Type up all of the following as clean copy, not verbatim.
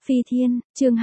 Phi Thiên, chương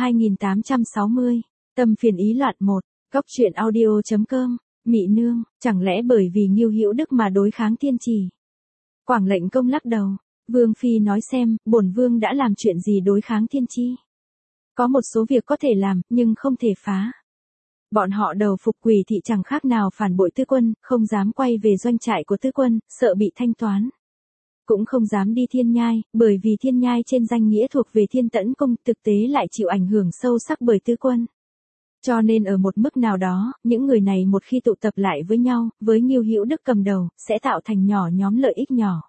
2860, Tâm phiền ý loạn 1, Góc truyện audio.com, Mị Nương, chẳng lẽ bởi vì Ngưu Hữu Đức mà đối kháng Thiên Trì? Quảng Lệnh Công lắc đầu, Vương Phi nói xem, bổn Vương đã làm chuyện gì đối kháng Thiên Chi? Có một số việc có thể làm, nhưng không thể phá. Bọn họ đầu phục Quỷ thị chẳng khác nào phản bội Tư Quân, không dám quay về doanh trại của Tư Quân, sợ bị thanh toán. Cũng không dám đi Thiên Nhai, bởi vì Thiên Nhai trên danh nghĩa thuộc về Thiên Tẫn Cung, thực tế lại chịu ảnh hưởng sâu sắc bởi Tư Quân. Cho nên ở một mức nào đó, những người này một khi tụ tập lại với nhau, với Ngưu Hữu Đức cầm đầu, sẽ tạo thành nhỏ nhóm lợi ích nhỏ.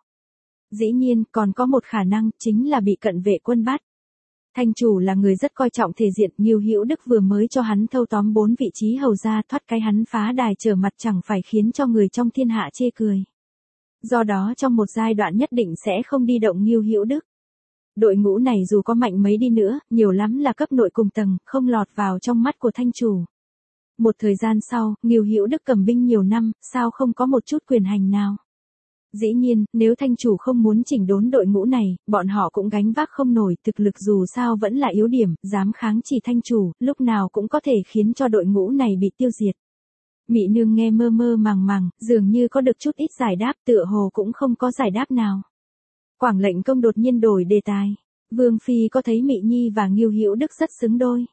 Dĩ nhiên, còn có một khả năng, chính là bị cận vệ quân bắt. Thanh chủ là người rất coi trọng thể diện, Ngưu Hữu Đức vừa mới cho hắn thâu tóm 4 vị trí hầu gia, thoát cái hắn phá đài trở mặt chẳng phải khiến cho người trong thiên hạ chê cười. Do đó trong một giai đoạn nhất định sẽ không đi động Ngưu Hữu Đức. Đội ngũ này dù có mạnh mấy đi nữa, nhiều lắm là cấp nội cùng tầng, không lọt vào trong mắt của thanh chủ. Một thời gian sau, Ngưu Hữu Đức cầm binh nhiều năm, sao không có một chút quyền hành nào? Dĩ nhiên, nếu thanh chủ không muốn chỉnh đốn đội ngũ này, bọn họ cũng gánh vác không nổi, thực lực dù sao vẫn là yếu điểm, dám kháng chỉ thanh chủ, lúc nào cũng có thể khiến cho đội ngũ này bị tiêu diệt. Mị Nương nghe mơ mơ màng màng, dường như có được chút ít giải đáp, tựa hồ cũng không có giải đáp nào. Quảng Lệnh Công đột nhiên đổi đề tài. Vương Phi có thấy Mị Nhi và Ngưu Hữu Đức rất xứng đôi?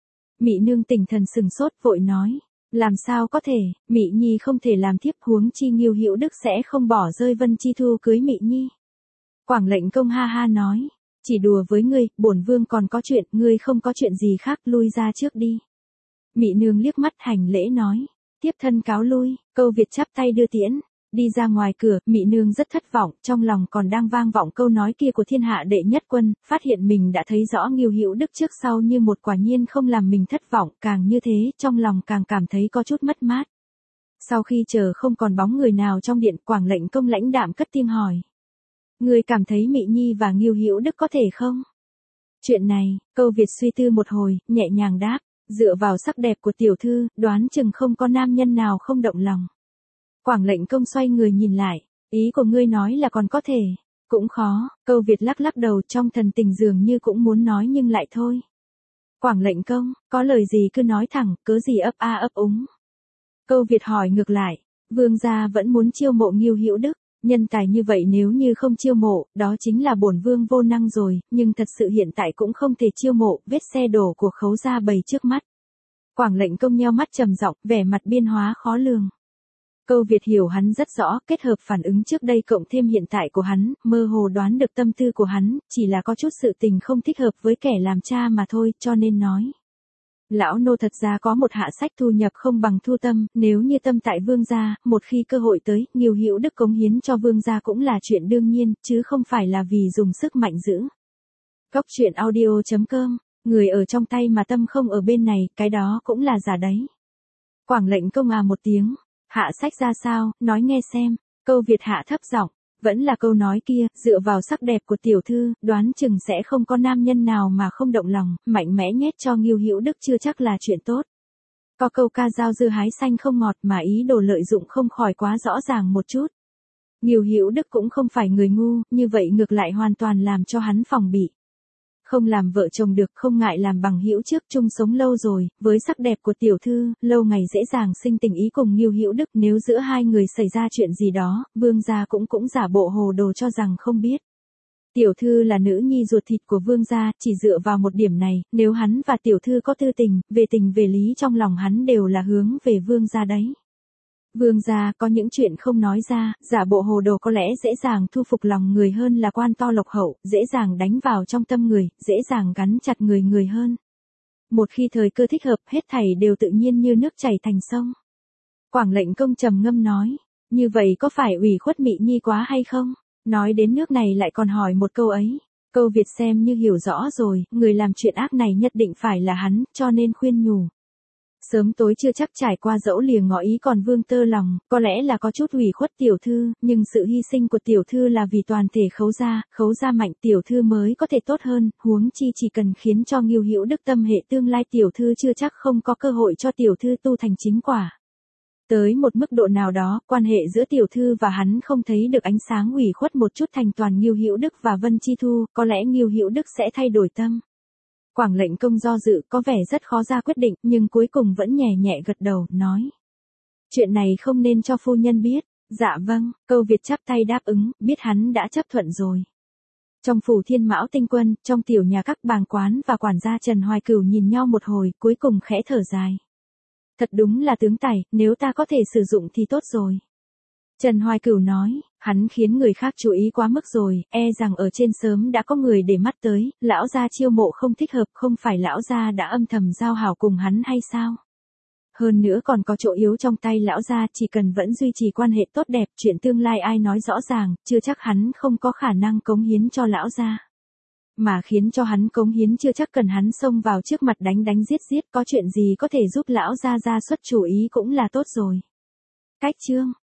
Mị Nương tỉnh thần sừng sốt vội nói. Làm sao có thể, Mị Nhi không thể làm thiếp, huống chi Ngưu Hữu Đức sẽ không bỏ rơi Vân Chi Thu cưới Mị Nhi. Quảng Lệnh Công ha ha nói. Chỉ đùa với ngươi, bổn Vương còn có chuyện, ngươi không có chuyện gì khác, lui ra trước đi. Mị Nương liếc mắt hành lễ nói. Tiếp thân cáo lui, Câu Việt chắp tay đưa tiễn. Đi ra ngoài cửa, Mị Nương rất thất vọng, trong lòng còn đang vang vọng câu nói kia của thiên hạ đệ nhất quân, phát hiện mình đã thấy rõ Ngưu Hữu Đức trước sau như một, quả nhiên không làm mình thất vọng, càng như thế, trong lòng càng cảm thấy có chút mất mát. Sau khi chờ không còn bóng người nào trong điện, Quảng Lệnh Công lãnh đạm cất tiếng hỏi. Người cảm thấy Mị Nhi và Ngưu Hữu Đức có thể không? Chuyện này, Câu Việt suy tư một hồi, nhẹ nhàng đáp, dựa vào sắc đẹp của tiểu thư, đoán chừng không có nam nhân nào không động lòng. Quảng Lệnh Công xoay người nhìn lại, ý của ngươi nói là còn có thể, cũng khó, Câu Việt lắc lắc đầu, trong thần tình dường như cũng muốn nói nhưng lại thôi. Quảng Lệnh Công, có lời gì cứ nói thẳng, cớ gì ấp a ấp úng. Câu Việt hỏi ngược lại, Vương gia vẫn muốn chiêu mộ Ngưu Hữu Đức, nhân tài như vậy nếu như không chiêu mộ, đó chính là bổn Vương vô năng rồi, nhưng thật sự hiện tại cũng không thể chiêu mộ, vết xe đổ của Khấu gia bày trước mắt. Quảng Lệnh Công nheo mắt trầm giọng, vẻ mặt biên hóa khó lường. Câu Việt hiểu hắn rất rõ, kết hợp phản ứng trước đây cộng thêm hiện tại của hắn, mơ hồ đoán được tâm tư của hắn, chỉ là có chút sự tình không thích hợp với kẻ làm cha mà thôi, cho nên nói. Lão nô thật ra có một hạ sách thu nhập không bằng thu tâm, nếu như tâm tại Vương gia, một khi cơ hội tới, Ngưu Hữu Đức cống hiến cho Vương gia cũng là chuyện đương nhiên, chứ không phải là vì dùng sức mạnh giữ. Góc truyện audio.com, người ở trong tay mà tâm không ở bên này, cái đó cũng là giả đấy. Quảng Lệnh Công một tiếng. Hạ sách ra sao, nói nghe xem. Câu Việt hạ thấp giọng, vẫn là câu nói kia, dựa vào sắc đẹp của tiểu thư, đoán chừng sẽ không có nam nhân nào mà không động lòng, mạnh mẽ nhét cho Ngưu Hữu Đức chưa chắc là chuyện tốt. Có câu ca dao dưa hái xanh không ngọt mà ý đồ lợi dụng không khỏi quá rõ ràng một chút. Ngưu Hữu Đức cũng không phải người ngu, như vậy ngược lại hoàn toàn làm cho hắn phòng bị. Không làm vợ chồng được, không ngại làm bằng hữu trước, chung sống lâu rồi, với sắc đẹp của tiểu thư, lâu ngày dễ dàng sinh tình ý cùng Ngưu Hữu Đức, nếu giữa hai người xảy ra chuyện gì đó, Vương gia cũng giả bộ hồ đồ cho rằng không biết. Tiểu thư là nữ nhi ruột thịt của Vương gia, chỉ dựa vào một điểm này, nếu hắn và tiểu thư có tư tình về lý trong lòng hắn đều là hướng về Vương gia đấy. Vương gia có những chuyện không nói ra, giả bộ hồ đồ có lẽ dễ dàng thu phục lòng người hơn là quan to lộc hậu, dễ dàng đánh vào trong tâm người, dễ dàng gắn chặt người hơn. Một khi thời cơ thích hợp, hết thảy đều tự nhiên như nước chảy thành sông. Quảng Lệnh Công trầm ngâm nói, như vậy có phải ủy khuất Mị Nhi quá hay không? Nói đến nước này lại còn hỏi một câu ấy. Câu Việt xem như hiểu rõ rồi, người làm chuyện ác này nhất định phải là hắn, cho nên khuyên nhủ. Sớm tối chưa chắc trải qua dẫu lìa ngỏ ý còn Vương tơ lòng, có lẽ là có chút ủy khuất tiểu thư, nhưng sự hy sinh của tiểu thư là vì toàn thể Khấu gia mạnh tiểu thư mới có thể tốt hơn, huống chi chỉ cần khiến cho Ngưu Hữu Đức tâm hệ tương lai tiểu thư chưa chắc không có cơ hội cho tiểu thư tu thành chính quả. Tới một mức độ nào đó, quan hệ giữa tiểu thư và hắn không thấy được ánh sáng, ủy khuất một chút thành toàn Ngưu Hữu Đức và Vân Chi Thu, có lẽ Ngưu Hữu Đức sẽ thay đổi tâm. Quảng lệnh công do dự, có vẻ rất khó ra quyết định, nhưng cuối cùng vẫn nhẹ nhẹ gật đầu, nói. Chuyện này không nên cho phu nhân biết. Dạ vâng, Câu Việt chắp tay đáp ứng, biết hắn đã chấp thuận rồi. Trong phủ Thiên Mão Tinh Quân, trong tiểu nhà các bàng quán và quản gia Trần Hoài Cửu nhìn nhau một hồi, cuối cùng khẽ thở dài. Thật đúng là tướng tài, nếu ta có thể sử dụng thì tốt rồi. Trần Hoài Cửu nói, hắn khiến người khác chú ý quá mức rồi, e rằng ở trên sớm đã có người để mắt tới, lão gia chiêu mộ không thích hợp, không phải lão gia đã âm thầm giao hảo cùng hắn hay sao? Hơn nữa còn có chỗ yếu trong tay lão gia, chỉ cần vẫn duy trì quan hệ tốt đẹp, chuyện tương lai ai nói rõ ràng, chưa chắc hắn không có khả năng cống hiến cho lão gia. Mà khiến cho hắn cống hiến chưa chắc cần hắn xông vào trước mặt đánh đánh giết giết, có chuyện gì có thể giúp lão gia ra xuất chủ ý cũng là tốt rồi. Cách chương